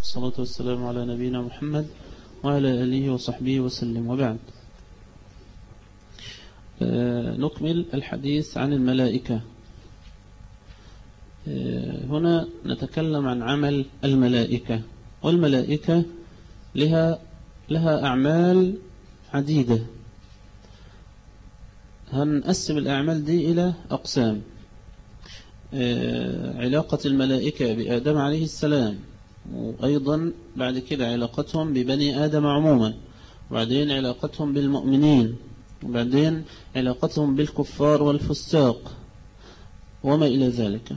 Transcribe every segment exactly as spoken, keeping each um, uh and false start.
والصلاة والسلام على نبينا محمد وعلى آله وصحبه وسلم، وبعد. نكمل الحديث عن الملائكة. هنا نتكلم عن عمل الملائكة، والملائكة لها لها أعمال عديدة. هنقسم الأعمال دي إلى أقسام. علاقة الملائكة بآدم عليه السلام، وأيضا بعد كده علاقتهم ببني آدم عموما، وبعدين علاقتهم بالمؤمنين، وبعدين علاقتهم بالكفار والفساق وما إلى ذلك.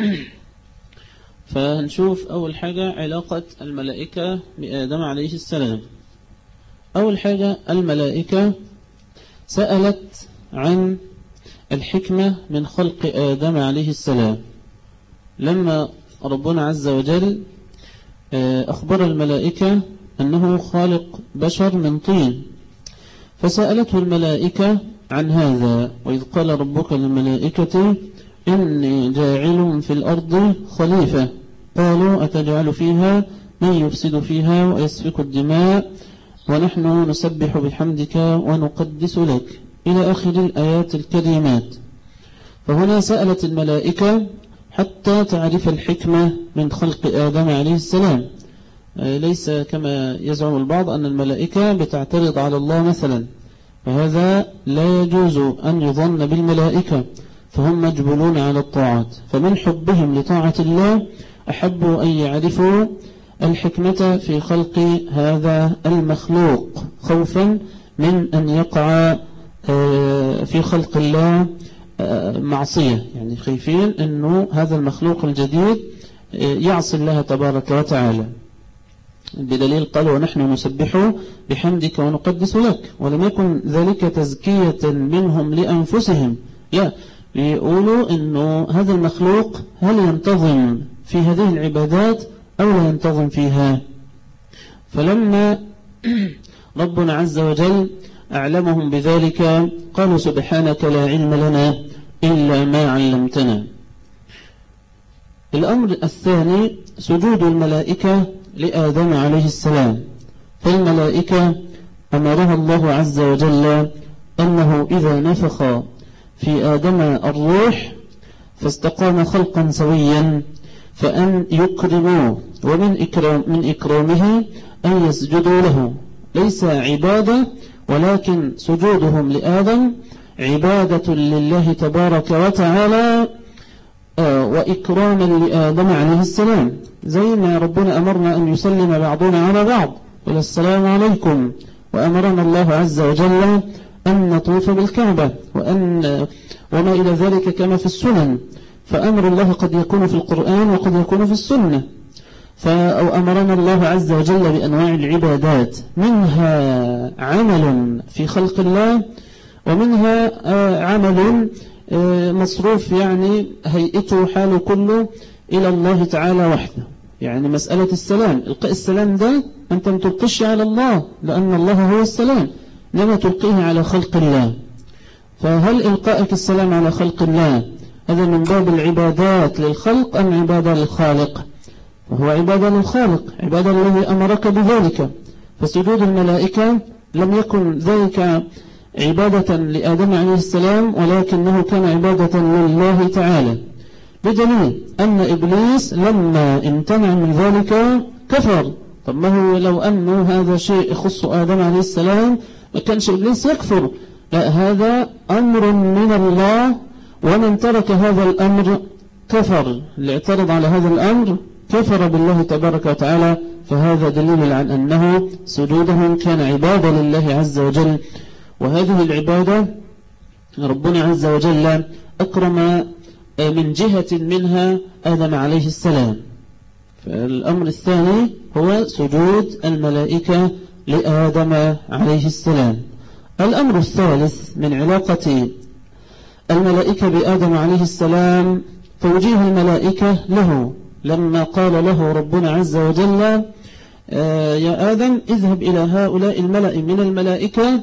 فهنشوف أول حاجة علاقة الملائكة بآدم عليه السلام. أول حاجة الملائكة سألت عن الحكمة من خلق آدم عليه السلام، لما ربنا عز وجل أخبر الملائكة أنه خالق بشر من طين، فسألته الملائكة عن هذا. وإذ قال ربك للملائكة إني جاعل في الأرض خليفة، قالوا أتجعل فيها من يفسد فيها ويسفك الدماء ونحن نسبح بحمدك ونقدس لك، إلى آخر الآيات الكريمات. فهنا سألت الملائكة حتى تعرف الحكمة من خلق آدم عليه السلام. ليس كما يزعم البعض أن الملائكة بتعترض على الله مثلا، فهذا لا يجوز أن يظن بالملائكة، فهم مجبولون على الطاعات، فمن حبهم لطاعة الله أحبوا أن يعرفوا الحكمة في خلق هذا المخلوق، خوفا من أن يقع في خلق الله معصية، يعني خايفين أنه هذا المخلوق الجديد يعصي الله تبارك وتعالى. بدليل قالوا ونحن نسبح بحمدك ونقدس لك، ولم يكن ذلك تزكية منهم لأنفسهم، لا، يقولوا أنه هذا المخلوق هل ينتظم في هذه العبادات أو لا ينتظم فيها. فلما ربنا عز وجل أعلمهم بذلك قالوا سبحانك لا علم لنا إلا ما علمتنا. الأمر الثاني سجود الملائكة لآدم عليه السلام. فالملائكة أمرها الله عز وجل أنه إذا نفخ في آدم الروح فاستقام خلقا سويا فأن يكرموه، ومن إكرام من إكرامه أن يسجدوا له، ليس عبادة ولكن سجودهم لآدم عبادة لله تبارك وتعالى وإكراما لآدم عليه السلام، زي ما ربنا أمرنا أن يسلم بعضنا على بعض إلى السلام عليكم، وأمرنا الله عز وجل أن نطوف بالكعبة وأن وما إلى ذلك كما في السنن. فأمر الله قد يكون في القرآن وقد يكون في السنة. أو أمرنا الله عز وجل بأنواع العبادات، منها عمل في خلق الله، ومنها عمل مصروف يعني هيئته حاله كله إلى الله تعالى وحده. يعني مسألة السلام، إلقاء السلام ده أنت ما تلقيش على الله، لأن الله هو السلام، لما تلقيه على خلق الله. فهل إلقائك السلام على خلق الله هذا من باب العبادات للخلق أم عبادة للخالق؟ وهو عبادة للخالق، عبادة الذي أمرك بذلك. فسجود الملائكة لم يكن ذلك عبادة لآدم عليه السلام، ولكنه كان عبادة لله تعالى، بدليل أن إبليس لما امتنع من ذلك كفر. طب ما هو لو أنه هذا شيء يخص آدم عليه السلام ما كانش إبليس يكفر، لا، هذا أمر من الله، ومن ترك هذا الأمر كفر. اللي اعترض على هذا الأمر كفر بالله تبارك وتعالى. فهذا دليل عن أنه سجودهم كان عبادة لله عز وجل، وهذه العبادة ربنا عز وجل أكرم من جهة منها آدم عليه السلام. فالأمر الثاني هو سجود الملائكة لآدم عليه السلام. الأمر الثالث من علاقة الملائكة بآدم عليه السلام توجيه الملائكة له، لما قال له ربنا عز وجل يا آدم اذهب إلى هؤلاء الملأ من الملائكة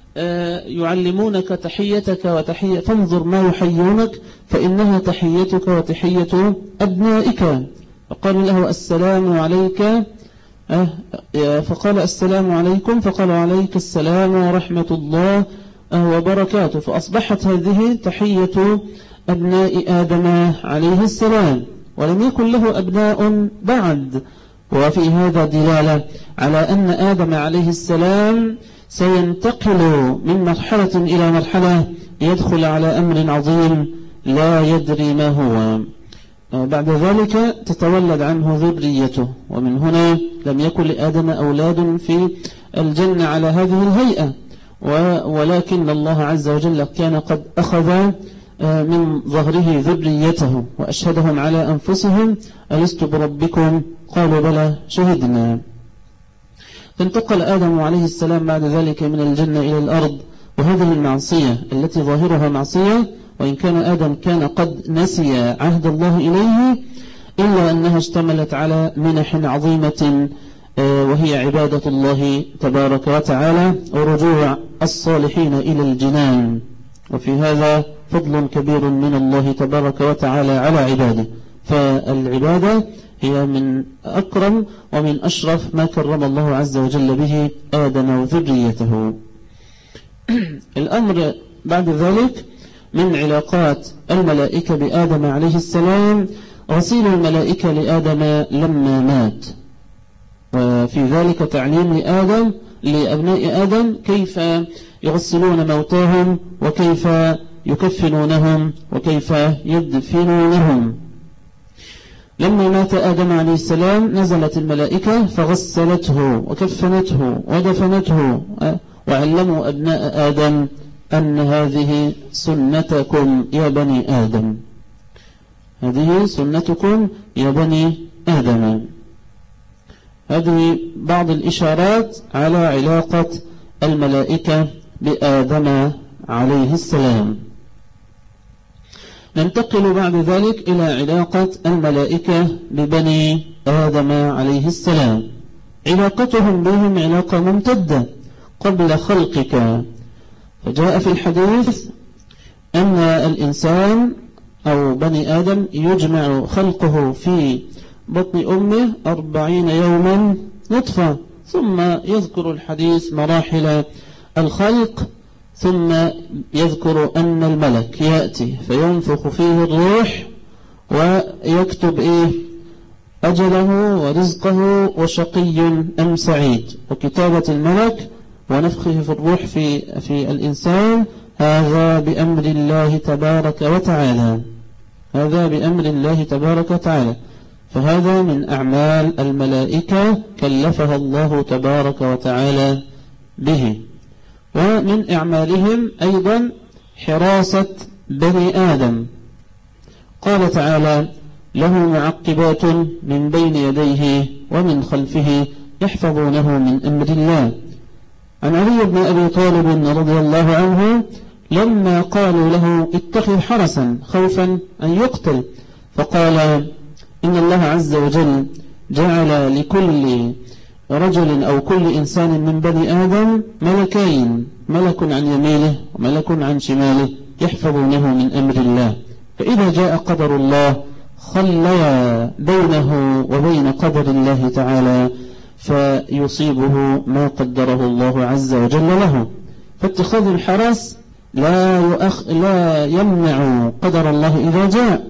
يعلمونك تحيتك وتحية، فانظر ما يحيونك فإنها تحيتك وتحية أبنائك. فقال له السلام عليك فقال السلام عليكم، فقال عليك السلام ورحمة الله وبركاته، فأصبحت هذه تحية أبناء آدم عليه السلام، ولم يكن له أبناء بعد. وفي هذا دلالة على أن آدم عليه السلام سينتقل من مرحلة إلى مرحلة، يدخل على أمر عظيم لا يدري ما هو. بعد ذلك تتولد عنه ذريته، ومن هنا لم يكن لآدم أولاد في الجنة على هذه الهيئة، ولكن الله عز وجل كان قد أخذ من ظهره ذريته وأشهدهم على أنفسهم ألست بربكم قالوا بلى شهدنا. فانتقل آدم عليه السلام بعد ذلك من الجنة إلى الأرض، وهذه المعصية التي ظاهرها معصية، وإن كان آدم كان قد نسي عهد الله إليه، إلا أنها اشتملت على منح عظيمة، وهي عبادة الله تبارك وتعالى ورجوع الصالحين إلى الجنان. وفي هذا فضل كبير من الله تبارك وتعالى على عباده، فالعبادة هي من أكرم ومن أشرف ما كرم الله عز وجل به آدم وذريته. الأمر بعد ذلك من علاقات الملائكة بآدم عليه السلام غسيل الملائكة لآدم لما مات، وفي ذلك تعليم لآدم لأبناء آدم كيف يغسلون موتاهم وكيف يكفنونهم وكيف يدفنونهم. لما مات آدم عليه السلام نزلت الملائكة فغسلته وكفنته ودفنته، وعلموا أبناء آدم أن هذه سنتكم يا بني آدم، هذه سنتكم يا بني آدم. هذه بعض الإشارات على علاقة الملائكة بآدم عليه السلام. ننتقل بعد ذلك إلى علاقة الملائكة ببني آدم عليه السلام. علاقتهم بهم علاقة ممتدة قبل خلقك، فجاء في الحديث أن الإنسان أو بني آدم يجمع خلقه في بطن أمه أربعين يوما نطفة، ثم يذكر الحديث مراحل الخلق، ثم يذكر أن الملك يأتي فينفخ فيه الروح ويكتب إيه أجله ورزقه وشقي أم سعيد، وكتابة الملك ونفخه في الروح في, في الإنسان هذا بأمر الله تبارك وتعالى، هذا بأمر الله تبارك وتعالى. فهذا من أعمال الملائكة كلفها الله تبارك وتعالى به. ومن أعمالهم أيضا حراسة بني آدم، قال تعالى له معقبات من بين يديه ومن خلفه يحفظونه من أمر الله. عن علي بن أبي طالب رضي الله عنه لما قالوا له اتخذ حرسا خوفا أن يقتل، فقال إن الله عز وجل جعل لكل رجل أو كل إنسان من بني آدم ملكين، ملك عن يمينه وملك عن شماله يحفظونه من أمر الله، فإذا جاء قدر الله خليا بينه وبين قدر الله تعالى فيصيبه ما قدره الله عز وجل له. فاتخاذ الحرس لا, يؤخ لا يمنع قدر الله إذا جاء،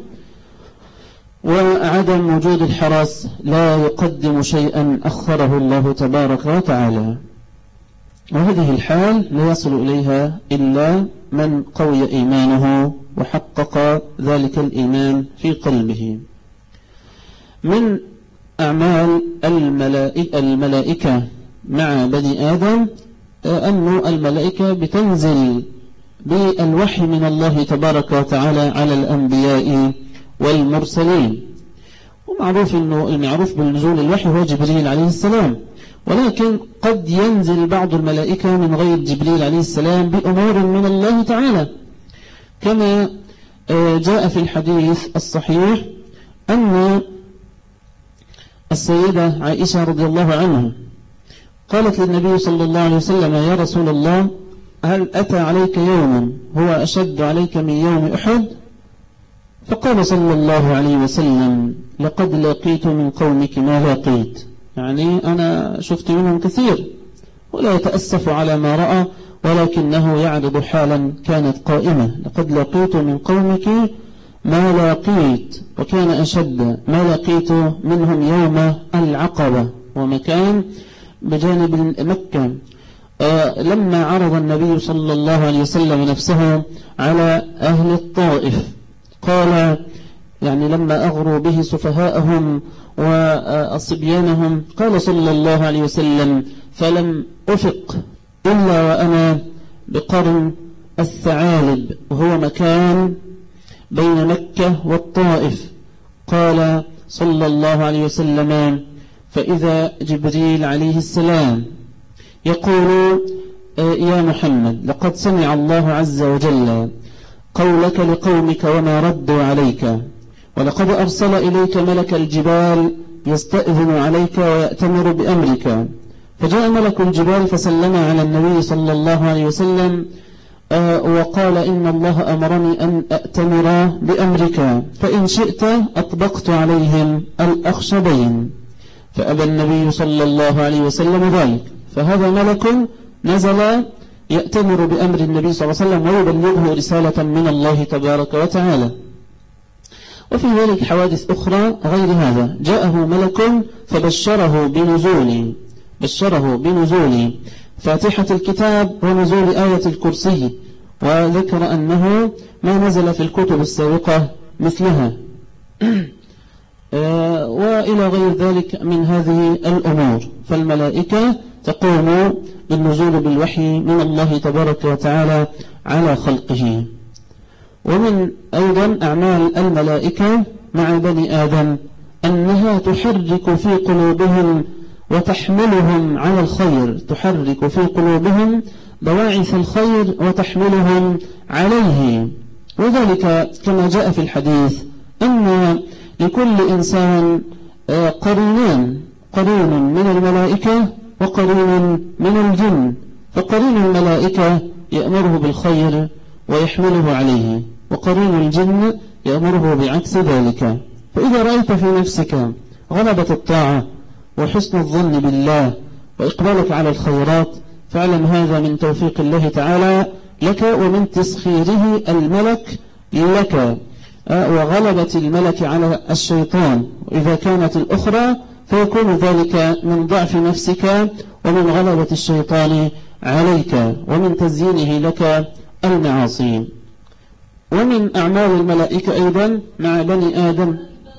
وعدم وجود الحرس لا يقدم شيئا أخره الله تبارك وتعالى. وهذه الحال لا يصل إليها إلا من قوي إيمانه وحقق ذلك الإيمان في قلبه. من أعمال الملائكة, الملائكة مع بني آدم أن الملائكة بتنزل بالوحي من الله تبارك وتعالى على الأنبياء والمرسلين. ومعروف أنه المعروف بالنزول الوحي هو جبريل عليه السلام، ولكن قد ينزل بعض الملائكة من غير جبريل عليه السلام بأمور من الله تعالى، كما جاء في الحديث الصحيح أن السيدة عائشة رضي الله عنها قالت للنبي صلى الله عليه وسلم يا رسول الله هل أتى عليك يوم هو أشد عليك من يوم أحد؟ فقال صلى الله عليه وسلم لقد لقيت من قومك ما لقيت، يعني أنا شفت منهم كثير، ولا يتأسف على ما رأى، ولكنه يعرض حالا كانت قائمة: لقد لقيت من قومك ما لاقيت، وكان أشد ما لقيت منهم يوم العقبة، ومكان بجانب مكة. آه لما عرض النبي صلى الله عليه وسلم نفسه على أهل الطائف قال، يعني لما أغروا به سفهاءهم وصبيانهم، قال صلى الله عليه وسلم: فلم أفق إلا وأنا بقرن الثعالب، وهو مكان بين مكة والطائف. قال صلى الله عليه وسلم: فإذا جبريل عليه السلام يقول: يا محمد، لقد سمع الله عز وجل قولك لقومك وما ردوا عليك، ولقد أرسل إليك ملك الجبال يستأذن عليك ويأتمر بأمرك. فجاء ملك الجبال فسلم على النبي صلى الله عليه وسلم وقال: إن الله أمرني أن أأتمر بأمرك، فإن شئت أطبقت عليهم الأخشبين. فأبى النبي صلى الله عليه وسلم ذلك، فهذا ملك نزل يأتمر بأمر النبي صلى الله عليه وسلم ويبلغه رسالة من الله تبارك وتعالى. وفي ذلك حوادث أخرى غير هذا: جاءه ملك فبشره بنزول بشره بنزول فاتحة الكتاب ونزول آية الكرسي، وذكر أنه ما نزل في الكتب السابقة مثلها وإلى غير ذلك من هذه الأمور. فالملائكة تقوم بالنزول بالوحي من الله تبارك وتعالى على خلقه. ومن أيضا أعمال الملائكة مع بني آدم أنها تحرك في قلوبهم وتحملهم على الخير، تحرك في قلوبهم بواعث الخير وتحملهم عليه. وذلك كما جاء في الحديث أن لكل إنسان قرينان: قرين من الملائكة وقرين من الجن. فقرين الملائكة يأمره بالخير ويحمله عليه، وقرين الجن يأمره بعكس ذلك. فإذا رأيت في نفسك غلبة الطاعة وحسن الظن بالله وإقبالك على الخيرات، فاعلم هذا من توفيق الله تعالى لك ومن تسخيره الملك لك، وغلبة الملك على الشيطان. وإذا كانت الأخرى فيكون ذلك من ضعف نفسك ومن غلبة الشيطان عليك ومن تزيينه لك المعاصي. ومن أعمال الملائكة أيضا مع بني آدم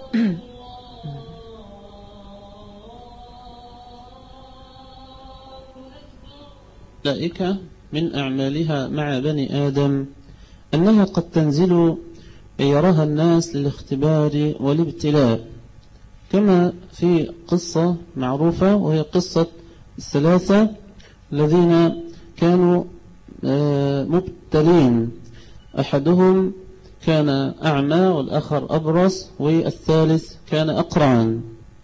الملائكة من أعمالها مع بني آدم أنها قد تنزل يراها الناس للاختبار والابتلاء، كما في قصة معروفة وهي قصة الثلاثة الذين كانوا مبتلين: أحدهم كان أعمى، والآخر أبرص، والثالث كان أقرعا،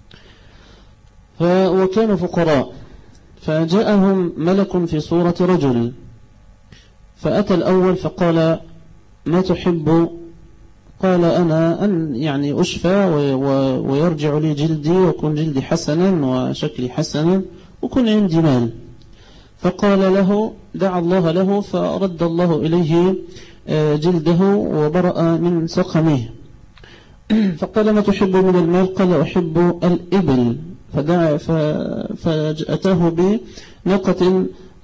وكانوا فقراء. فجاءهم ملك في صورة رجل، فأتى الأول فقال: ما تحب؟ قال: أنا أن يعني أشفى ويرجع لي جلدي ويكون جلدي حسنا وشكلي حسنا وكن عندي مال. فقال له: دعا الله له فرد الله إليه جلده وبرأ من سقمه. فقال: ما تحب من المال؟ قال: أحب الإبل. فدعا فأتاه بناقة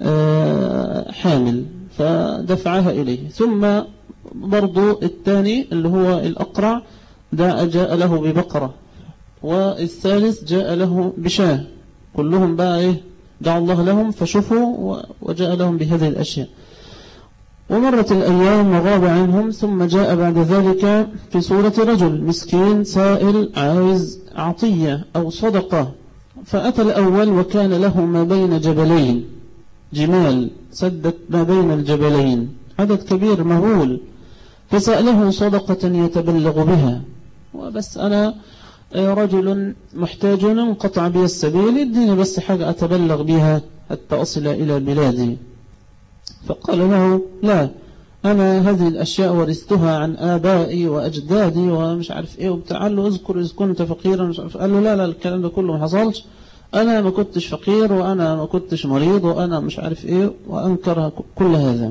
حامل فدفعها إليه. ثم برضو الثاني اللي هو الأقرع جاء له ببقرة، والثالث جاء له بشاه. كلهم بقى إيه دعا الله لهم فشفوا وجاء لهم بهذه الأشياء. ومرت الأيام وغاب عنهم، ثم جاء بعد ذلك في صورة رجل مسكين سائل عايز عطية أو صدقة. فأتى الأول وكان له ما بين جبلين، جمال سدت ما بين الجبلين، عدد كبير مهول، فسأله صدقة يتبلغ بها. وبس أنا رجل محتاج انقطع بي السبيل، اديني بس حاجة أتبلغ بها حتى أصل إلى بلادي. فقال له: لا، أنا هذه الأشياء ورثتها عن آبائي وأجدادي ومش عارف إيه وبتاع. قال له: اذكر إذ كنت فقيرا. مش عارف. قال له: لا لا الكلام ده كله ما حصلش، أنا ما كنتش فقير وأنا ما كنتش مريض وأنا مش عارف إيه، وأنكر كل هذا.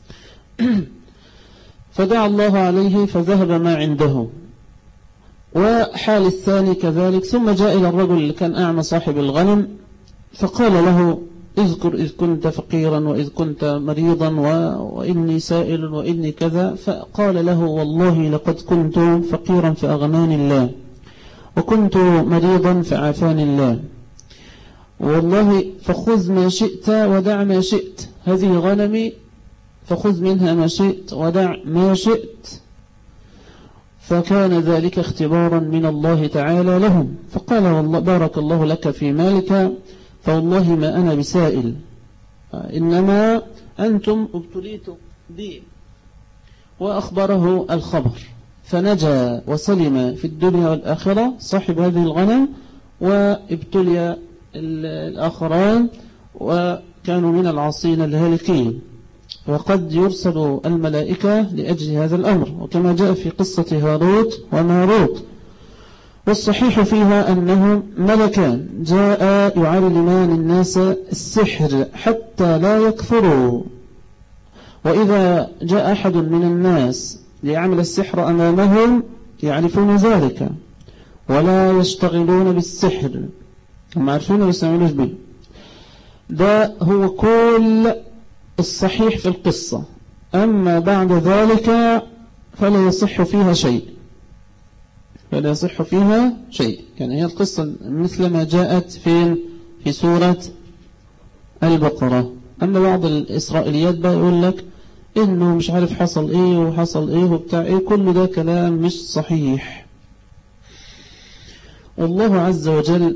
فدعا الله عليه فذهب ما عنده. وحال الثاني كذلك. ثم جاء إلى الرجل اللي كان أعمى صاحب الغنم فقال له اذكر إذ كنت فقيرا وإذ كنت مريضا وإني سائل وإني كذا. فقال له والله لقد كنت فقيرا فأغناني الله، وكنت مريضا فعافاني الله، والله فخذ ما شئت ودع ما شئت، هذه غنمي فخذ منها ما شئت ودع ما شئت. فكان ذلك اختبارا من الله تعالى لهم. فقال والله بارك الله لك في مالك، فوالله ما أنا بسائل، إنما أنتم ابتليتم بي. وأخبره الخبر، فنجا وسلم في الدنيا والآخرة صاحب هذه الغنم، وابتلي الآخران وكانوا من العاصين الهالكين. وقد يرسل الملائكة لأجل هذا الأمر، وكما جاء في قصة هاروت وماروت. والصحيح فيها أنهم ملكان جاء يعلمان الناس السحر حتى لا يكفروا، وإذا جاء أحد من الناس ليعمل السحر أمامهم يعرفون ذلك ولا يشتغلون بالسحر، هم عارفين ما يستعملوش به. ده هو كل الصحيح في القصة. أما بعد ذلك فلا يصح فيها شيء، فلا يصح فيها شيء. يعني هي القصة مثل ما جاءت في في سورة البقرة. أما بعض الإسرائيليات بقى يقول لك إنه مش عارف حصل إيه وحصل إيه وبتاع إيه، كل ده كلام مش صحيح. والله عز وجل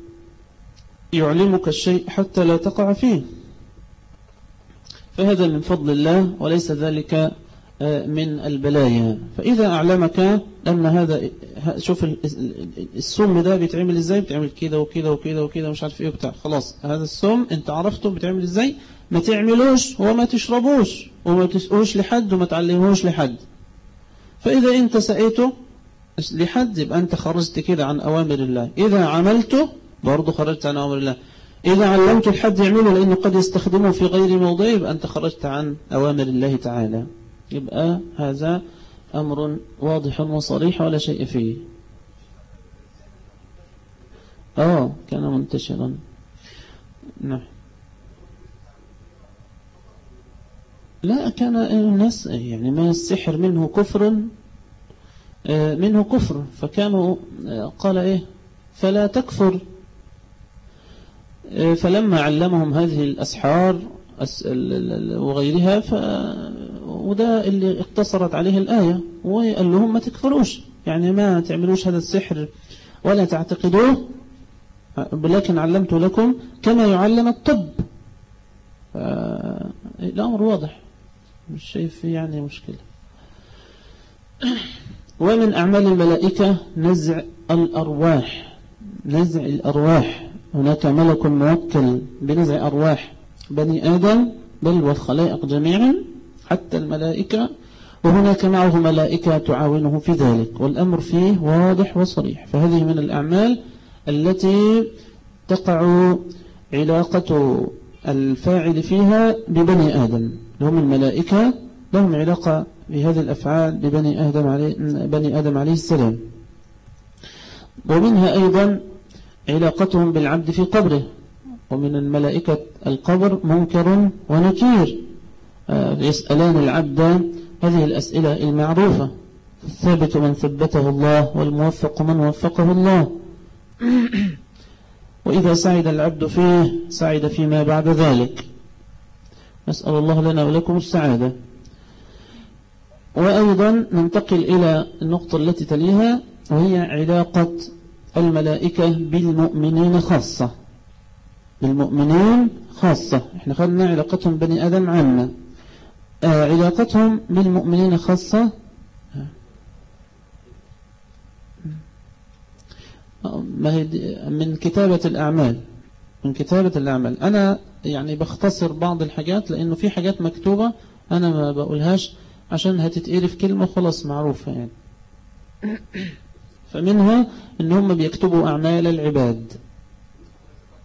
يعلمك الشيء حتى لا تقع فيه، فهذا من فضل الله وليس ذلك من البلايا. فإذا أعلمك أن هذا، شوف السم ده بيتعمل إزاي، بيتعمل كده وكده وكده وكده مش عارف إيه بتاع، خلاص هذا السم أنت عرفته بيتعمل إزاي، ما تعملوش وما تشربوش وما تسقوش لحد وما تعلموش لحد. فإذا أنت سقيته لحد يبقى أنت خرجت كده عن أوامر الله، إذا عملته برضو خرجت عن أوامر الله، إذا علمت الحد يعمله لأنه قد يستخدمه في غير موضعه يبقى أنت خرجت عن أوامر الله تعالى. يبقى هذا أمر واضح وصريح ولا شيء فيه. آه كان منتشرا. نعم. لا كان الناس يعني ما السحر منه كفر، منه كفر، فكانوا قال إيه فلا تكفر. فلما علمهم هذه الأسحار وغيرها ف... وده اللي اقتصرت عليه الآية، وقال لهم ما تكفروش، يعني ما تعملوش هذا السحر ولا تعتقدوه، ولكن علمت لكم كما يعلم الطب. الأمر واضح مش شايف يعني مشكلة. ومن أعمال الملائكة نزع الأرواح، نزع الأرواح. هناك ملك موكل بنزع أرواح بني آدم بل والخلائق جميعا حتى الملائكة، وهناك معه ملائكة تعاونه في ذلك، والأمر فيه واضح وصريح. فهذه من الأعمال التي تقع علاقة الفاعل فيها ببني آدم، هم الملائكة لهم علاقة بهذه الأفعال ببني آدم عليه, بني آدم عليه السلام. ومنها أيضا علاقتهم بالعبد في قبره، ومن الملائكة القبر منكر ونكير يسألان العبد هذه الأسئلة المعروفة، الثابت من ثبته الله والموفق من وفقه الله. وإذا سعد العبد فيه سعد فيما بعد ذلك، نسأل الله لنا ولكم السعادة. وأيضا ننتقل إلى النقطة التي تليها، وهي علاقة الملائكة بالمؤمنين خاصة، بالمؤمنين خاصة. احنا خلنا علاقتهم بني آدم عامة، آه علاقتهم بالمؤمنين خاصة. ما هي من كتابة الأعمال، من كتابة الأعمال. أنا يعني بختصر بعض الحاجات لأنه في حاجات مكتوبة أنا ما بقولهاش عشان هتتقري في كلمة خلاص معروفة يعني. فمنها إن هم بيكتبوا أعمال العباد،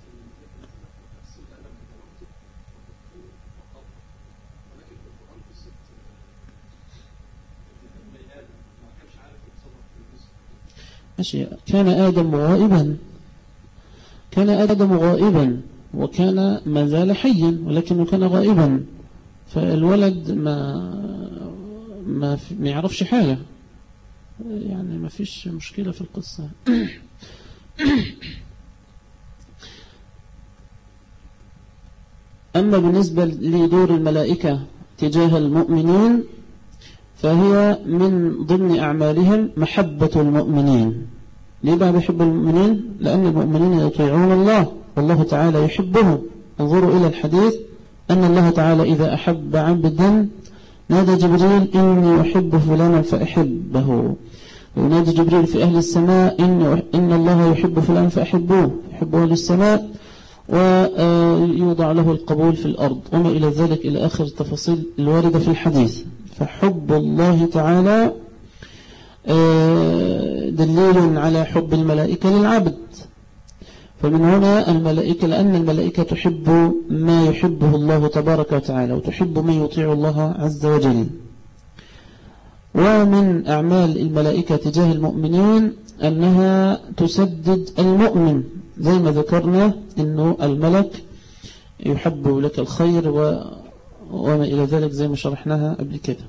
ماشي. كان آدم غائبا كان آدم غائبا وكان ما زال حيا ولكنه كان غائبا، فالولد ما ما, ما يعرفش حاجة، يعني ما فيش مشكلة في القصة. أما بالنسبة لدور الملائكة تجاه المؤمنين فهي من ضمن أعمالهم محبة المؤمنين. ليه بقى بيحب المؤمنين؟ لأن المؤمنين يطيعون الله والله تعالى يحبهم. انظروا إلى الحديث أن الله تعالى إذا أحب عبدا نادى جبريل إني أحب فلانا فأحبه، وينادي جبريل في أهل السماء إن, إن الله يحب فلان فأحبوه، يحبه أهل السماء، ويوضع له القبول في الأرض وما إلى ذلك إلى آخر التفاصيل الواردة في الحديث. فحب الله تعالى دليل على حب الملائكة للعبد. فمن هنا الملائكة، لأن الملائكة تحب ما يحبه الله تبارك وتعالى وتحب من يطيع الله عز وجل. ومن أعمال الملائكة تجاه المؤمنين أنها تسدد المؤمن، زي ما ذكرنا أنه الملك يحب لك الخير وما إلى ذلك زي ما شرحناها قبل كده.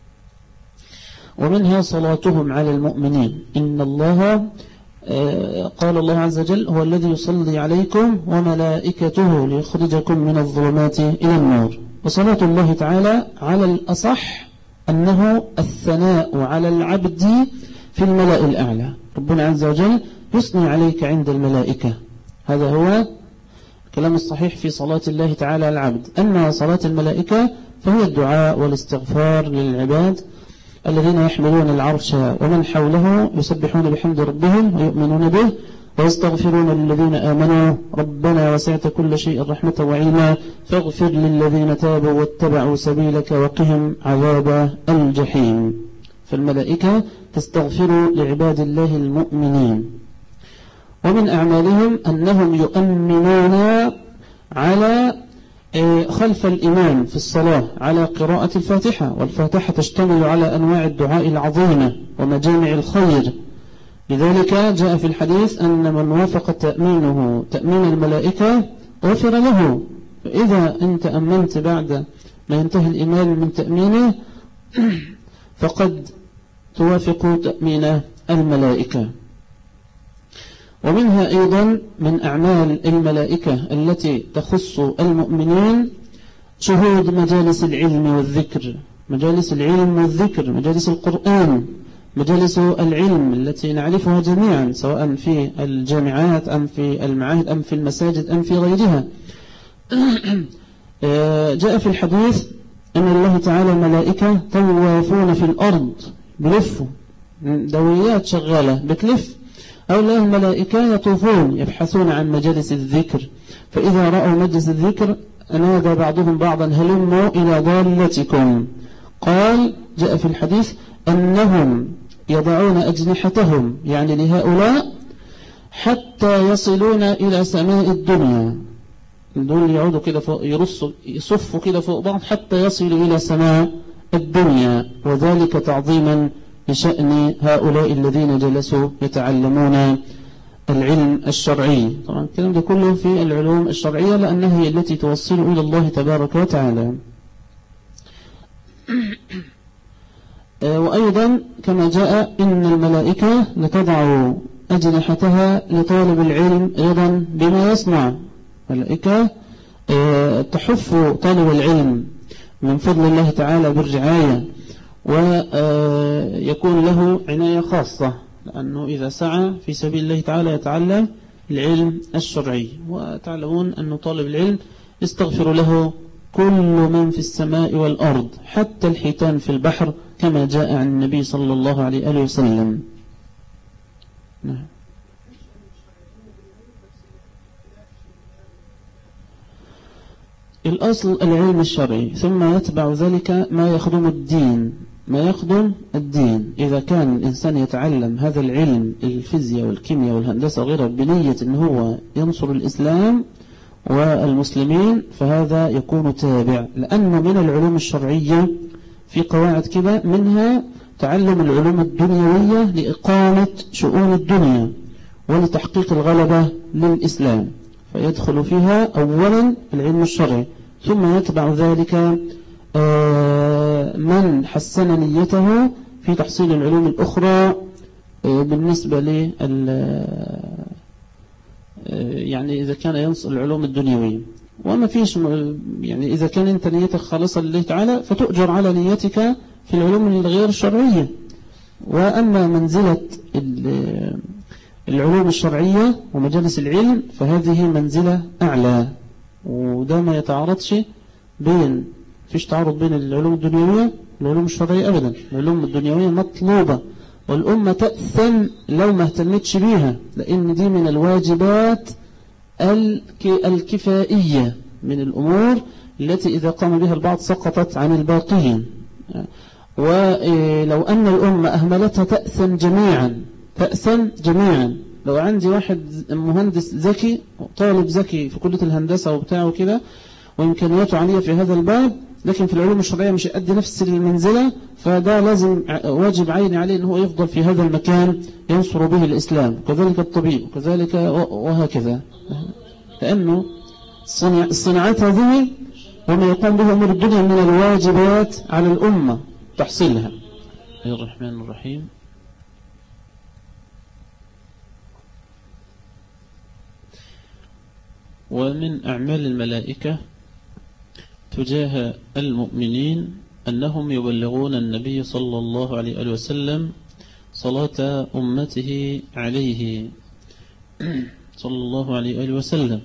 ومنها صلاتهم على المؤمنين. إن الله قال الله عز وجل هو الذي يصلي عليكم وملائكته ليخرجكم من الظلمات إلى النور. وصلاة الله تعالى على الأصح أنه الثناء على العبد في الملأ الأعلى. ربنا عز وجل يثني عليك عند الملائكة، هذا هو الكلام الصحيح في صلاة الله تعالى على العبد. أما صلاة الملائكة فهي الدعاء والاستغفار للعباد الذين يحملون العرش ومن حوله يسبحون بحمد ربهم ويؤمنون به ويستغفرون للذين آمنوا ربنا وسعت كل شيء رحمة وعلما فاغفر للذين تابوا واتبعوا سبيلك وقهم عذاب الجحيم. فالملائكة تستغفر لعباد الله المؤمنين. ومن أعمالهم أنهم يؤمنون على خلف الإمام في الصلاة على قراءة الفاتحة، والفاتحة تشتمل على أنواع الدعاء العظيمة ومجامع الخير. لذلك جاء في الحديث أن من وافق تأمينه تأمين الملائكة غفر له. فإذا أنت أمنت بعد ما ينتهي الإمام من تأمينه فقد توافق تأمين الملائكة. ومنها أيضا من أعمال الملائكة التي تخص المؤمنين شهود مجالس العلم والذكر، مجالس العلم والذكر، مجالس القرآن، مجالس العلم التي نعرفها جميعا سواء في الجامعات أم في المعاهد أم في المساجد أم في غيرها. جاء في الحديث أن الله تعالى ملائكة طوافون في الأرض بلفوا، دويات شغالة بتلف، أو الله الملائكة يطوفون يبحثون عن مجالس الذكر، فإذا رأوا مجلس الذكر نادى بعضهم بعضا هلموا إلى ضالتكم. قال جاء في الحديث أنهم يضعون أجنحتهم يعني لهؤلاء حتى يصلون إلى سماء الدنيا، دول يعودوا كده فوق، يرصوا يصفوا كده فوق بعض حتى يصلوا إلى سماء الدنيا، وذلك تعظيما لشأن هؤلاء الذين جلسوا يتعلمون العلم الشرعي. طبعا الكلام ده كله في العلوم الشرعية لأنها هي التي توصل إلى الله تبارك وتعالى. وأيضا كما جاء إن الملائكة لتضع أجنحتها لطالب العلم رضا بما يصنع. الملائكة تحف طالب العلم من فضل الله تعالى بالرعاية، ويكون له عناية خاصة، لأنه إذا سعى في سبيل الله تعالى يتعلم العلم الشرعي. وتعلمون أن طالب العلم يستغفر له كل من في السماء والأرض حتى الحيتان في البحر كما جاء عن النبي صلى الله عليه وسلم. نعم. الأصل العلم الشرعي، ثم يتبع ذلك ما يخدم الدين، ما يخدم الدين. إذا كان الإنسان يتعلم هذا العلم الفيزياء والكيمياء والهندسة وغيرها بنية أنه هو ينصر الإسلام والمسلمين فهذا يكون تابع، لأنه من العلوم الشرعية في قواعد كده منها تعلم العلوم الدنيوية لإقامة شؤون الدنيا ولتحقيق الغلبة للإسلام، فيدخل فيها أولا العلم الشرعي، ثم يتبع ذلك من حسن نيته في تحصيل العلوم الأخرى بالنسبة ل يعني إذا كان ينصر العلوم الدنيوية. وما فيش يعني إذا كان أنت نيتك خالصة لله تعالى فتؤجر على نيتك في العلوم الغير الشرعية. وأما منزلة العلوم الشرعية ومجالس العلم فهذه منزلة أعلى، وده ما يتعارضش بين فيش تعارض بين العلوم الدنيوية والعلوم الشرعية أبدا. العلوم الدنيوية مطلوبة والأمة تأثم لو ما اهتمتش بيها، لأن دي من الواجبات الكفائية من الأمور التي إذا قام بها البعض سقطت عن الباقين. ولو أن الأمة أهملتها تأثم جميعا، تأثم جميعا. لو عندي واحد مهندس ذكي طالب ذكي في كلية الهندسة وبتاعه كده وإمكانياته عالية في هذا الباب، لكن في العلوم الشرعية مش يؤدي نفس المنزلة، فده لازم واجب عيني عليه أنه يفضل في هذا المكان ينصر به الإسلام، وكذلك الطبيب وكذلك وهكذا. لأنه الصناعات هذه وما يقوم به أمور الدنيا من الواجبات على الأمة تحصيلها. الرحمن الرحيم. ومن أعمال الملائكة تجاه المؤمنين أنهم يبلغون النبي صلى الله عليه وسلم صلاة أمته عليه صلى الله عليه وسلم.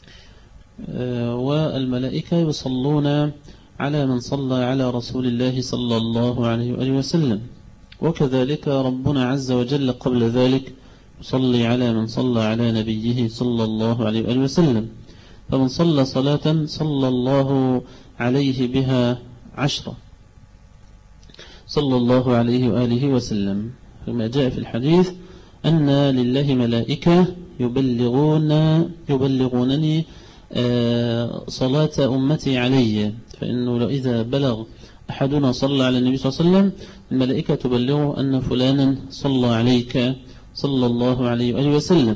والملائكة يصلون على من صلى على رسول الله صلى الله عليه وسلم، وكذلك ربنا عز وجل قبل ذلك يصلي على من صلى على نبيه صلى الله عليه وسلم. فمن صلى صلاة صلى الله عليه بها عشرة صلى الله عليه وآله وسلم، كما جاء في الحديث أن لله ملائكة يبلغون يبلغونني صلاة أمتي علي، فإنه لو إذا بلغ أحدنا صلى على النبي صلى الله عليه وسلم الملائكة تبلغه أن فلانا صلى عليك صلى الله عليه وآله وسلم.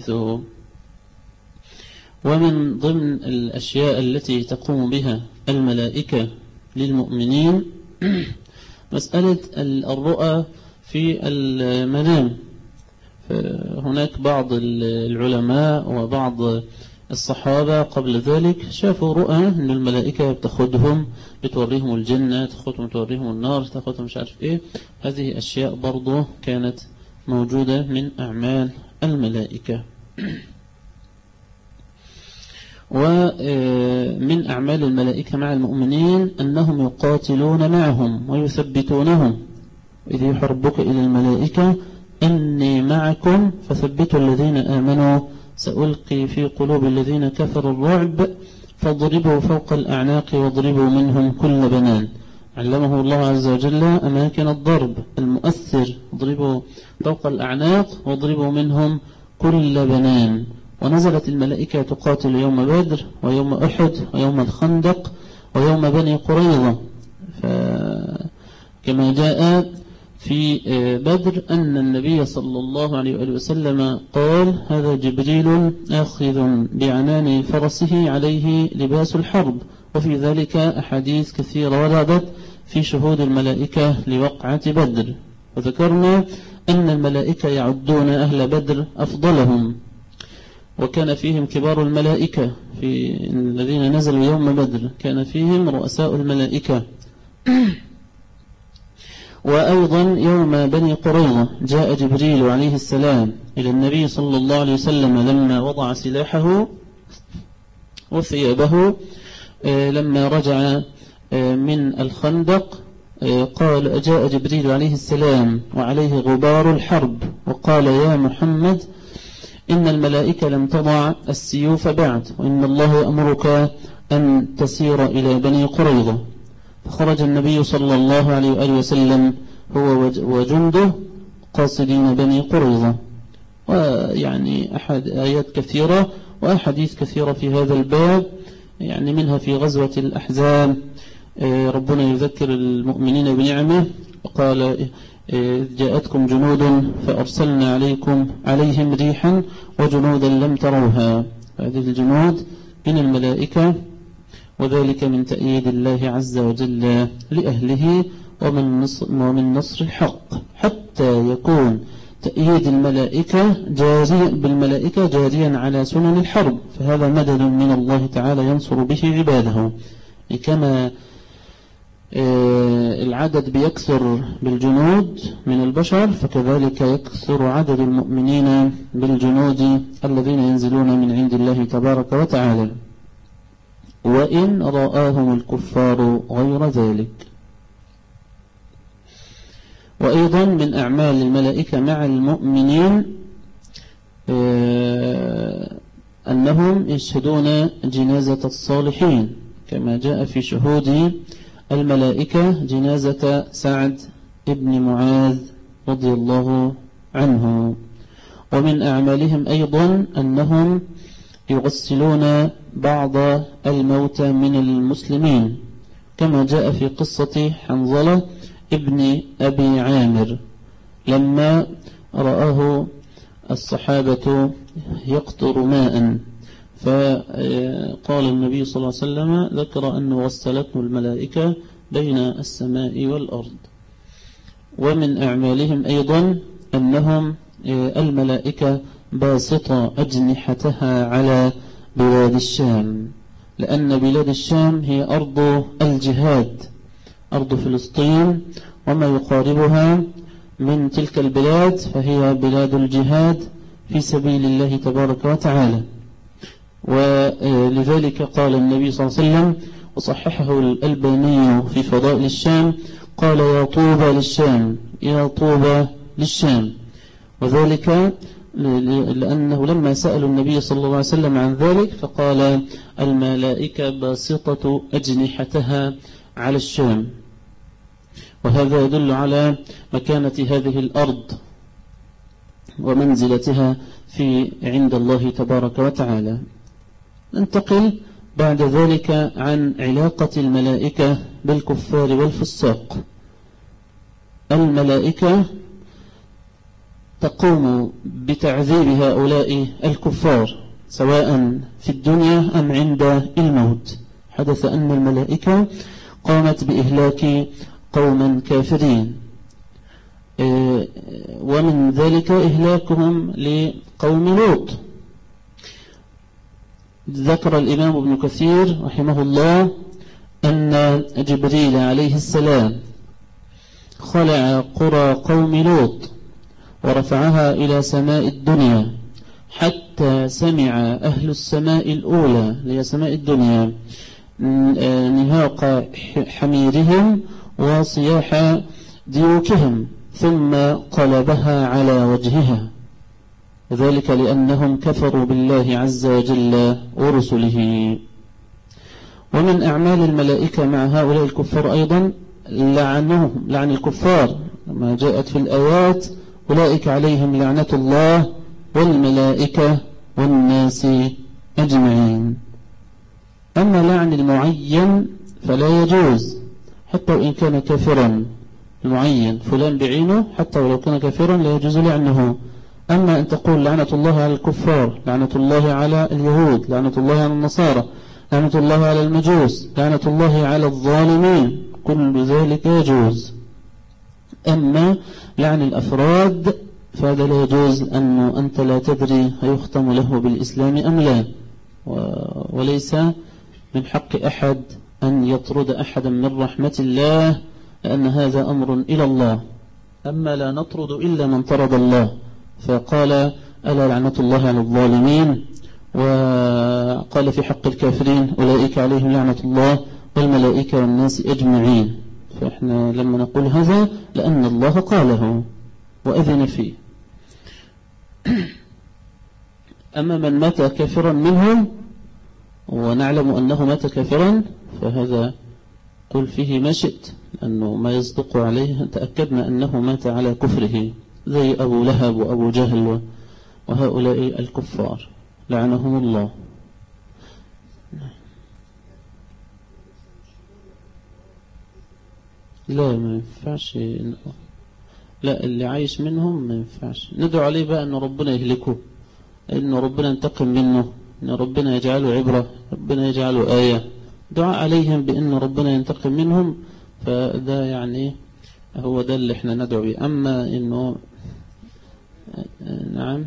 ومن ضمن الأشياء التي تقوم بها الملائكة للمؤمنين مسألة الرؤى في المنام. هناك بعض العلماء وبعض الصحابة قبل ذلك شافوا رؤى أن الملائكة بتاخدهم بتوريهم الجنة، تاخدهم توريهم النار، تاخدهم مش عارف إيه. هذه أشياء برضو كانت موجودة من أعمال الملائكة. ومن أعمال الملائكة مع المؤمنين أنهم يقاتلون معهم ويثبتونهم. إذ يوحي ربك إلى الملائكة إني معكم فثبتوا الذين آمنوا سألقي في قلوب الذين كفروا الرعب فاضربوا فوق الأعناق واضربوا منهم كل بنان. علمه الله عز وجل أماكن الضرب المؤثر، اضربوا فوق الأعناق واضربوا منهم كل بنان. ونزلت الملائكة تقاتل يوم بدر ويوم أحد ويوم الخندق ويوم بني قريظة. كما جاء في بدر أن النبي صلى الله عليه وسلم قال هذا جبريل آخذ بعنان فرسه عليه لباس الحرب. وفي ذلك أحاديث كثيرة وردت في شهود الملائكة لوقعة بدر. وذكرنا أن الملائكة يعدون أهل بدر أفضلهم، وكان فيهم كبار الملائكة في الذين نزلوا يوم بدر، كان فيهم رؤساء الملائكة. وأيضا يوم بني قريظة جاء جبريل عليه السلام إلى النبي صلى الله عليه وسلم لما وضع سلاحه وثيابه لما رجع من الخندق. قال جاء جبريل عليه السلام وعليه غبار الحرب وقال يا محمد إن الملائكة لم تضع السيوف بعد، وإن الله يأمرك أن تسير إلى بني قريظة. فخرج النبي صلى الله عليه وآله وسلم هو وجنده قاصدين بني قريظة. ويعني أحد آيات كثيرة وأحاديث كثيرة في هذا الباب، يعني منها في غزوة الأحزاب ربنا يذكر المؤمنين بنعمه قال جاءتكم جنود فأرسلنا عليكم عليهم ريحا وجنودا لم تروها. هذه الجنود من الملائكة، وذلك من تأييد الله عز وجل لأهله ومن نصر, ومن نصر الحق، حتى يكون تأييد الملائكة جاريا بالملائكة جاريا على سنن الحرب، فهذا مدد من الله تعالى ينصر به عباده. كما العدد بيكثر بالجنود من البشر، فكذلك يكثر عدد المؤمنين بالجنود الذين ينزلون من عند الله تبارك وتعالى، وإن رآهم الكفار غير ذلك. وأيضا من أعمال الملائكة مع المؤمنين أنهم يشهدون جنازة الصالحين، كما جاء في شهود الملائكة جنازة سعد ابن معاذ رضي الله عنه. ومن أعمالهم أيضا أنهم يغسلون بعض الموتى من المسلمين، كما جاء في قصة حنظلة ابن أبي عامر لما رآه الصحابة يقطر ماء، فقال النبي صلى الله عليه وسلم ذكر أنه غسلته الملائكة بين السماء والأرض. ومن أعمالهم أيضا أنهم الملائكة باسطة أجنحتها على بلاد الشام، لأن بلاد الشام هي أرض الجهاد، أرض فلسطين وما يقاربها من تلك البلاد، فهي بلاد الجهاد في سبيل الله تبارك وتعالى. ولذلك قال النبي صلى الله عليه وسلم وصححه الألباني في فضائل الشام، قال يا طوبى للشام، يا طوبى للشام. وذلك لأنه لما سألوا النبي صلى الله عليه وسلم عن ذلك فقال الملائكة باسطة أجنحتها على الشام. وهذا يدل على مكانة هذه الأرض ومنزلتها في عند الله تبارك وتعالى. ننتقل بعد ذلك عن علاقة الملائكة بالكفار والفساق. الملائكة تقوم بتعذيب هؤلاء الكفار سواء في الدنيا أم عند الموت. حدث أن الملائكة قامت بإهلاك قوما كافرين، ومن ذلك إهلاكهم لقوم لوط. ذكر الإمام ابن كثير رحمه الله أن جبريل عليه السلام خلع قرى قوم لوط ورفعها إلى سماء الدنيا حتى سمع أهل السماء الأولى لهي سماء الدنيا نهاق حميرهم وصياح ديوكهم ثم قلبها على وجهها، ذلك لأنهم كفروا بالله عز وجل ورسله. ومن أعمال الملائكة مع هؤلاء الكفار أيضا لعنهم لعن الكفار، ما جاءت في الآيات أولئك عليهم لعنة الله والملائكة والناس أجمعين. أما لعن المعين فلا يجوز حتى وإن كان كافرا، المعين فلان بعينه حتى ولو كان كافرا لا يجوز لعنه. أما أن تقول لعنة الله على الكفار، لعنة الله على اليهود، لعنة الله على النصارى، لعنة الله على المجوس، لعنة الله على الظالمين، كل ذلك يجوز. أما لعن الأفراد فهذا لا يجوز، أنه أنت لا تدري هيختم له بالإسلام أم لا، وليس من حق أحد أن يطرد أحدا من رحمة الله، لأن هذا أمر إلى الله. أما لا نطرد إلا من طرد الله، فقال ألا لعنة الله على الظالمين، وقال في حق الكافرين أولئك عليهم لعنة الله والملائكة والناس أجمعين. فإحنا لما نقول هذا لأن الله قاله وأذن فيه. أما من مات كافرا منهم ونعلم أنه مات كافرا فهذا قل فيه ما شئت، لأنه ما يصدق عليه تأكدنا أنه مات على كفره، زي أبو لهب وأبو جهل وهؤلاء الكفار لعنهم الله. لا ما ينفعش. لا اللي عايش منهم ما ينفعش ندعو عليه بقى أن ربنا يهلكه، أن ربنا ينتقم منه، أن ربنا يجعله عبرة، ربنا يجعله آية. دعاء عليهم بأن ربنا ينتقم منهم، فده يعني هو ده اللي احنا ندعو به. أما أنه نعم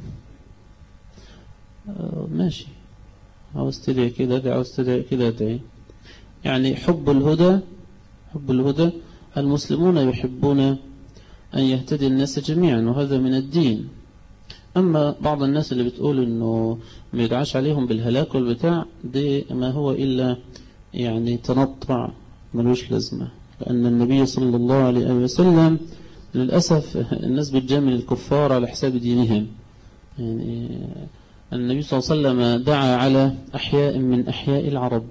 ماشي، عاوز تدعي كده ادعي، عاوز تدعي كده ادعي. يعني حب الهدى، حب الهدى المسلمون يحبون أن يهتدي الناس جميعا، وهذا من الدين. أما بعض الناس اللي بتقول أنه ما يدعاش عليهم بالهلاك والبتاع، دي ما هو إلا يعني تنطع ملوش لازمة. لأن النبي صلى الله عليه وسلم للأسف الناس بتجامل الكفار على حساب دينهم. يعني النبي صلى الله عليه وسلم دعا على أحياء من أحياء العرب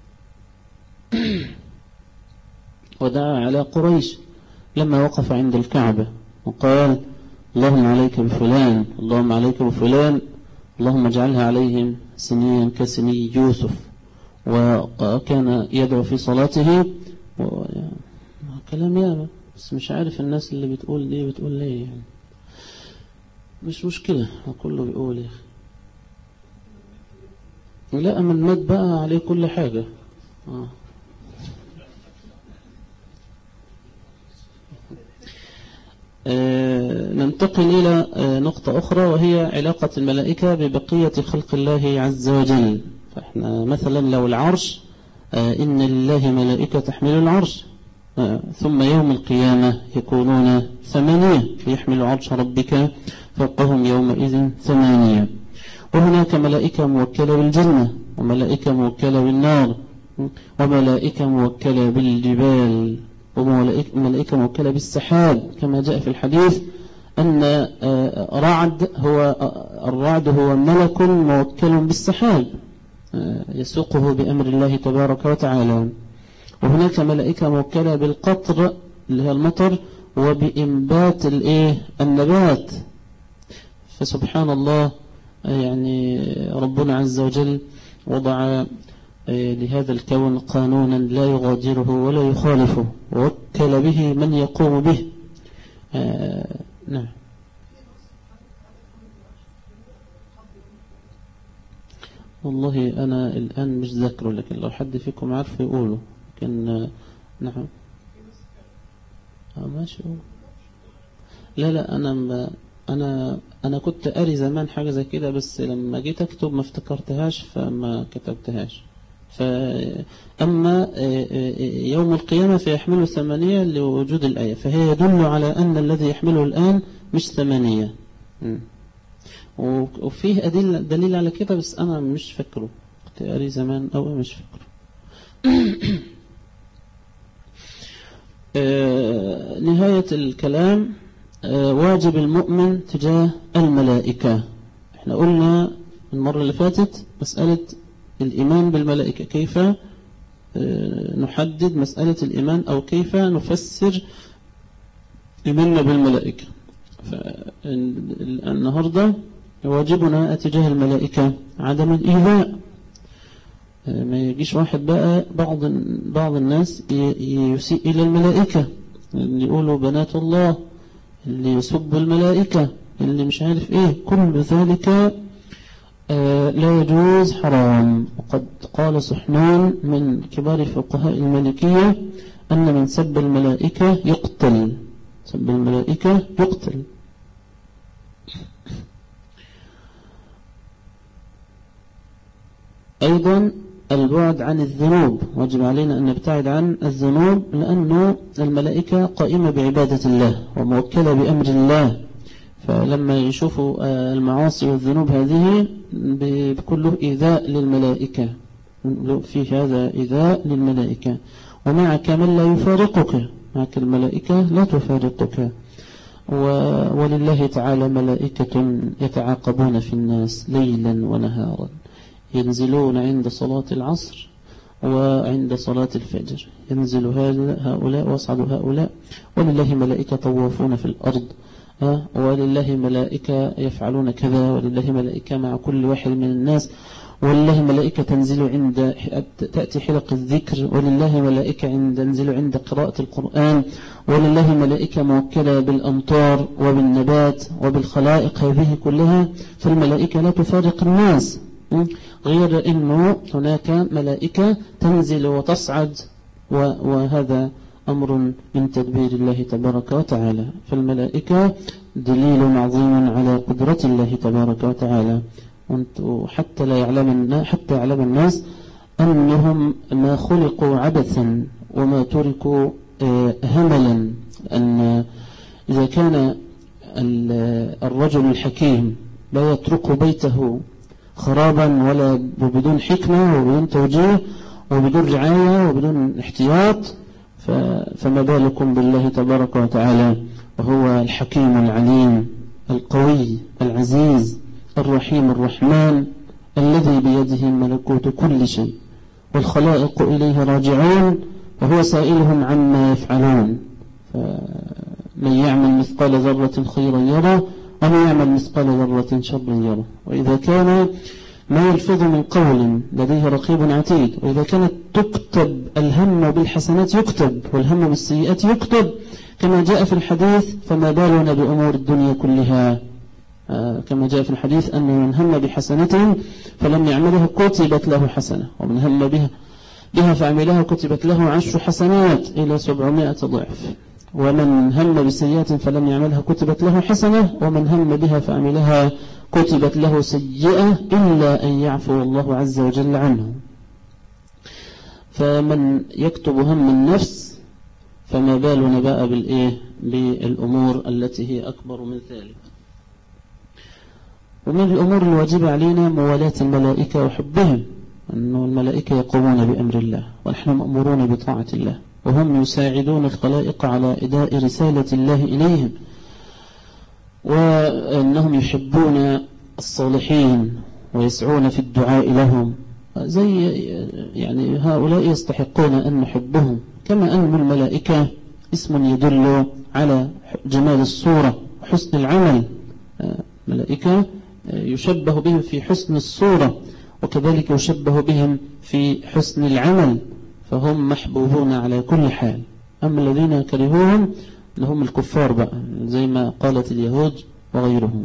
ودعا على قريش لما وقف عند الكعبة وقال اللهم عليك بفلان، اللهم عليك بفلان، اللهم اجعلها عليهم سنيا كسني يوسف. وكان يدعو في صلاته و... كلام ياما، بس مش عارف الناس اللي بتقول دي بتقول ليه يعني. مش مشكلة، كله بيقول يا أخي. لا من مات بقى عليه كل حاجة. آه. آه ننتقل إلى آه نقطة أخرى، وهي علاقة الملائكة ببقية خلق الله عز وجل. فإحنا مثلا لو العرش، آه إن لله ملائكة تحمل العرش، آه ثم يوم القيامة يكونون ثمانية ليحمل عرش ربك فوقهم يومئذ ثمانية. وهناك ملائكة موكلة بالجنة، وملائكة موكلة بالنار، وملائكة موكلة بالجبال، وملائكة موكلة بالسحاب، كما جاء في الحديث أن رعد هو الرعد هو ملك موكل بالسحاب يسوقه بأمر الله تبارك وتعالى. وهناك ملائكة موكلة بالقطر اللي هي المطر، وبإنبات النبات. فسبحان الله، يعني ربنا عز وجل وضع لهذا الكون قانونا لا يغادره ولا يخالفه، ووكل به من يقوم به. آه نعم. والله أنا الآن مش ذاكره، لكن لو حد فيكم عارف يقوله. لكن آه نعم آه ماشي. لا لا أنا ما أنا أنا كنت قاري زمان حاجة زي كده، بس لما جيت أكتب ما افتكرتهاش فما كتبتهاش. فأما يوم القيامة فيحمله ثمانية لوجود الآية، فهي يدل على أن الذي يحمله الآن مش ثمانية. وفيه أدل دليل على كده، بس أنا مش فكره، كنت قاري زمان أو مش فكره. نهاية الكلام، واجب المؤمن تجاه الملائكة. احنا قلنا المرة اللي فاتت مسألة الإيمان بالملائكة، كيف نحدد مسألة الإيمان أو كيف نفسر إيماننا بالملائكة. فالنهاردة واجبنا تجاه الملائكة عدم الإيذاء. ما يجيش واحد بقى بعض بعض الناس يسيء إلى الملائكة، اللي يقولوا بنات الله، اللي يسب الملائكة، اللي مش عارف إيه، كل ذلك لا يجوز، حرام. وقد قال سحنون من كبار فقهاء المالكية أن من سب الملائكة يقتل، سب الملائكة يقتل. أيضا البعد عن الذنوب، واجب علينا أن نبتعد عن الذنوب، لأن الملائكة قائمة بعبادة الله وموكلة بأمر الله. فلما يشوفوا المعاصي والذنوب هذه بكله إيذاء للملائكة، في هذا إيذاء للملائكة. ومعك من لا يفارقك، معك الملائكة لا تفارقك. ولله تعالى ملائكة يتعاقبون في الناس ليلا ونهارا، ينزلون عند صلاة العصر وعند صلاة الفجر، ينزل هؤلاء ويصعد هؤلاء. ولله ملائكة طوافون في الأرض، ولله ملائكة يفعلون كذا، ولله ملائكة مع كل واحد من الناس. ولله ملائكة تنزل عند تأتي حلق الذكر، ولله ملائكة عند تنزل عند قراءة القرآن، ولله ملائكة موكلة بالأمطار وبالنبات وبالخلائق. هذه كلها فالملائكة لا تفارق الناس، غير أنه هناك ملائكة تنزل وتصعد، وهذا أمر من تدبير الله تبارك وتعالى. فالملائكة دليل عظيم على قدرة الله تبارك وتعالى، حتى لا يعلم حتى يعلم الناس أنهم ما خلقوا عبثا وما تركوا هملا. أن إذا كان الرجل الحكيم لا يترك بيته خرابا ولا بدون حكمة وبدون توجيه وبدون رعاية وبدون احتياط، فما بالكم بالله تبارك وتعالى، وهو الحكيم العليم القوي العزيز الرحيم الرحمن الذي بيده ملكوت كل شيء، والخلائق إليه راجعون وهو سائلهم عما يفعلون. فمن يعمل مثقال ذرة خيرا يره ومن يعمل مثقال ذرة شرا يره. وإذا كان ما يلفظ من قول لديه رقيب عتيد، وإذا كانت تكتب الهم بالحسنات يكتب والهم بالسيئات يكتب كما جاء في الحديث، فما بالنا بأمور الدنيا كلها. كما جاء في الحديث أن من هم بحسنة فلم يعملها كتبت له حسنة، ومن هم بها بها فعملها كتبت له عشر حسنات إلى سبعمائة ضعف، ومن هم بسيئة فلم يعملها كتبت له حسنة، ومن هم بها فعملها كتبت له سيئة إلا أن يعفو الله عز وجل عنه. فمن يكتب هم النفس فما بالنا بقى بالإيه بالأمور التي هي أكبر من ذلك. ومن الأمور الواجبة علينا موالاة الملائكة وحبهم، أن الملائكة يقومون بأمر الله ونحن مأمورون بطاعة الله، وهم يساعدون الخلائق على إداء رسالة الله إليهم، وأنهم يحبون الصالحين ويسعون في الدعاء لهم، زي يعني هؤلاء يستحقون أن نحبهم. كما أن الملائكة اسم يدل على جمال الصورة وحسن العمل، ملائكة يشبه بهم في حسن الصورة، وكذلك يشبه بهم في حسن العمل، فهم محبوبون على كل حال. أما الذين كرهوهم لهم الكفار بقى، زي ما قالت اليهود وغيرهم.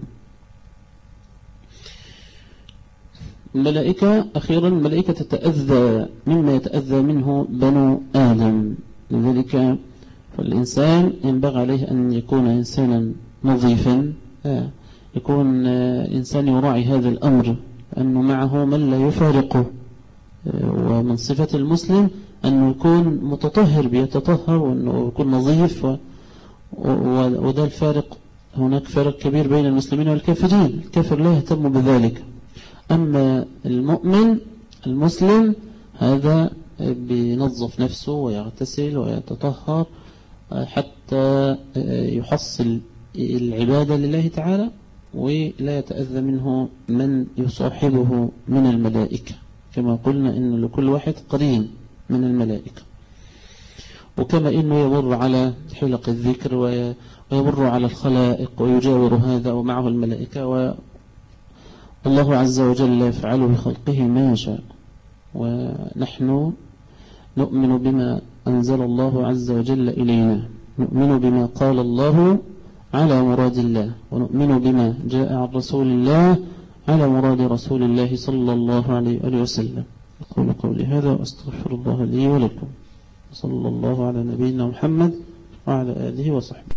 الملائكة أخيرا الملائكة تتأذى مما يتأذى منه بنو آدم، لذلك فالإنسان ينبغي عليه أن يكون إنسانا نظيفا، يكون إنسان يراعي هذا الأمر، أنه معه من لا يفارقه. ومن صفة المسلم أنه يكون متطهر بيتطهر، وأنه يكون نظيف، وده الفارق. هناك فرق كبير بين المسلمين والكافرين، الكافر لا يهتم بذلك. أما المؤمن المسلم هذا بينظف نفسه ويغتسل ويتطهر حتى يحصل العبادة لله تعالى، ولا يتأذى منه من يصاحبه من الملائكة، كما قلنا إن لكل واحد قرين من الملائكة. وكما إنه يمر على حلق الذكر ويمر على الخلائق ويجاور هذا ومعه الملائكة، والله عز وجل يفعل بخلقه ما يشاء. ونحن نؤمن بما أنزل الله عز وجل إلينا، نؤمن بما قال الله على مراد الله، ونؤمن بما جاء عن رسول الله على مراد رسول الله صلى الله عليه وسلم. أقول قولي هذا وأستغفر الله لي ولكم، صلى الله على نبينا محمد وعلى آله وصحبه.